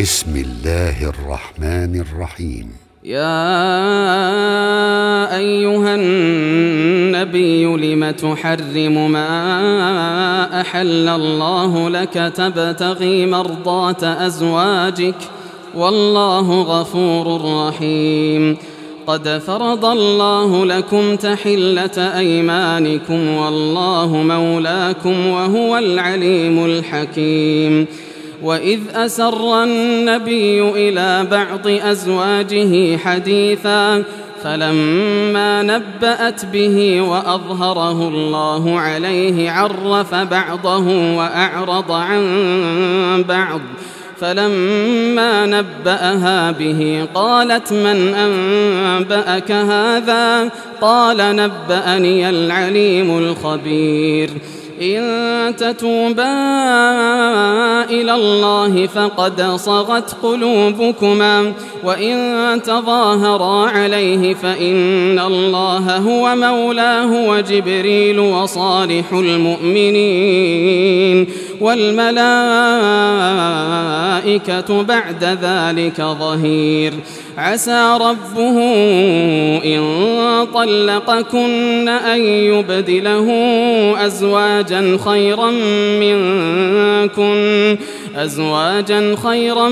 بسم الله الرحمن الرحيم. يا أيها النبي لم تحرم ما أحل الله لك تبتغي مرضات أزواجك والله غفور رحيم. قد فرض الله لكم تحلة أيمانكم والله مولاكم وهو العليم الحكيم. وإذ أسر النبي إلى بعض أزواجه حديثا فلما نبأت به وأظهره الله عليه عرف بعضه وأعرض عن بعض فلما نبأها به قالت من أنبأك هذا؟ قال نبأني العليم الخبير. إن تتوبا إلى الله فقد صغت قلوبكما وإن تظاهرا عليه فإن الله هو مولاه وجبريل وصالح المؤمنين والملائكة بعد ذلك ظهير. عسى ربه إن طلقكن أن يبدله أزواجا خيرا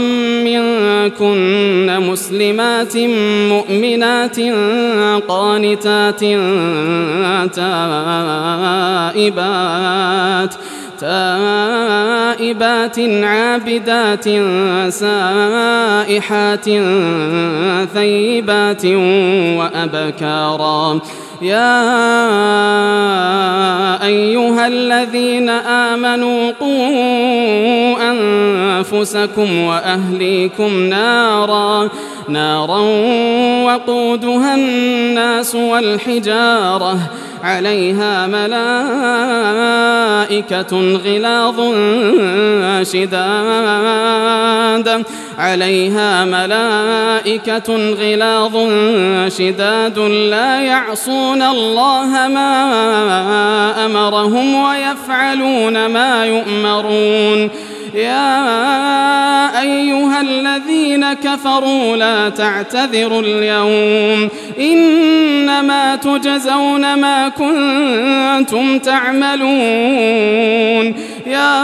منكن مسلمات مؤمنات قانتات تائبات عابدات سائحات ثيبات وأبكارا. يا أيها الذين آمنوا قوا أنفسكم وأهليكم نارا وقودها الناس والحجارة عليها ملائكة غلاظ شداد لا يعصون الله ما أمرهم ويفعلون ما يؤمرون. يا أيها الذين كفروا لا تعتذروا اليوم إنما تجزون ما كنتم تعملون. يا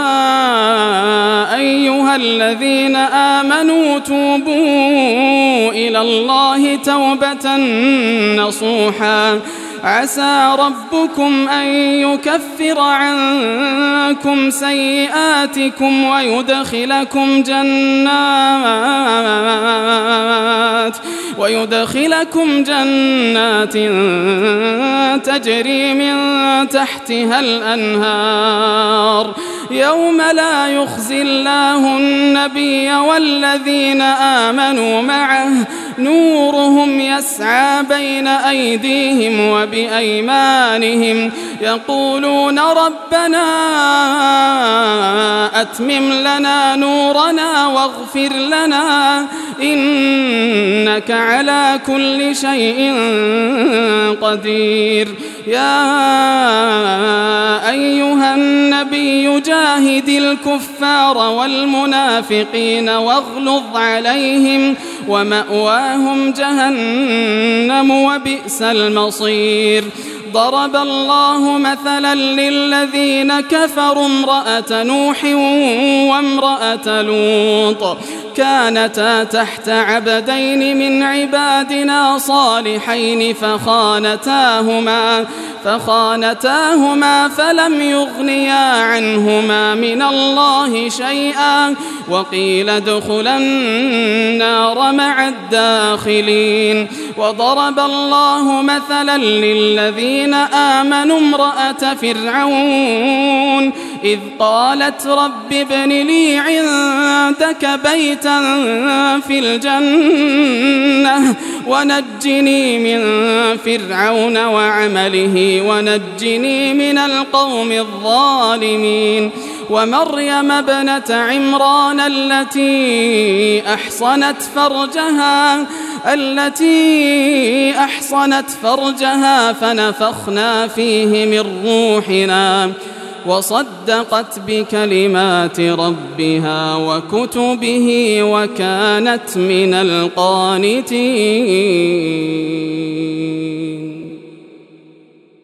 أيها الذين آمنوا توبوا إلى الله توبة نصوحا عسى ربكم أن يكفر عنكم سيئاتكم ويدخلكم جنات تجري من تحتها الأنهار يوم لا يخزي الله النبي والذين آمنوا معه نورهم يسعى بين أيديهم وبأيمانهم يقولون ربنا أتمم لنا نورنا واغفر لنا إنك على كل شيء قدير. يا أيها النبي جاهد الكفار والمنافقين واغلظ عليهم ومأواهم جهنم وبئس المصير. ضرب الله مثلا للذين كفروا امرأة نوح وامرأة لوط كانتا تحت عبدين من عبادنا صالحين فخانتاهما فلم يغنيا عنهما من الله شيئا وقيل ادخلا النار مع الداخلين. وضرب الله مثلا للذين آمنوا امرأة فرعون إذ قالت رب ابن لي عندك بيتا في الجنة ونجني من فرعون وعمله ونجني من القوم الظالمين. ومريم ابنة عمران التي أحصنت فرجها فنفخنا فيه من روحنا وصدقت بكلمات ربها وكتبه وكانت من القانتين.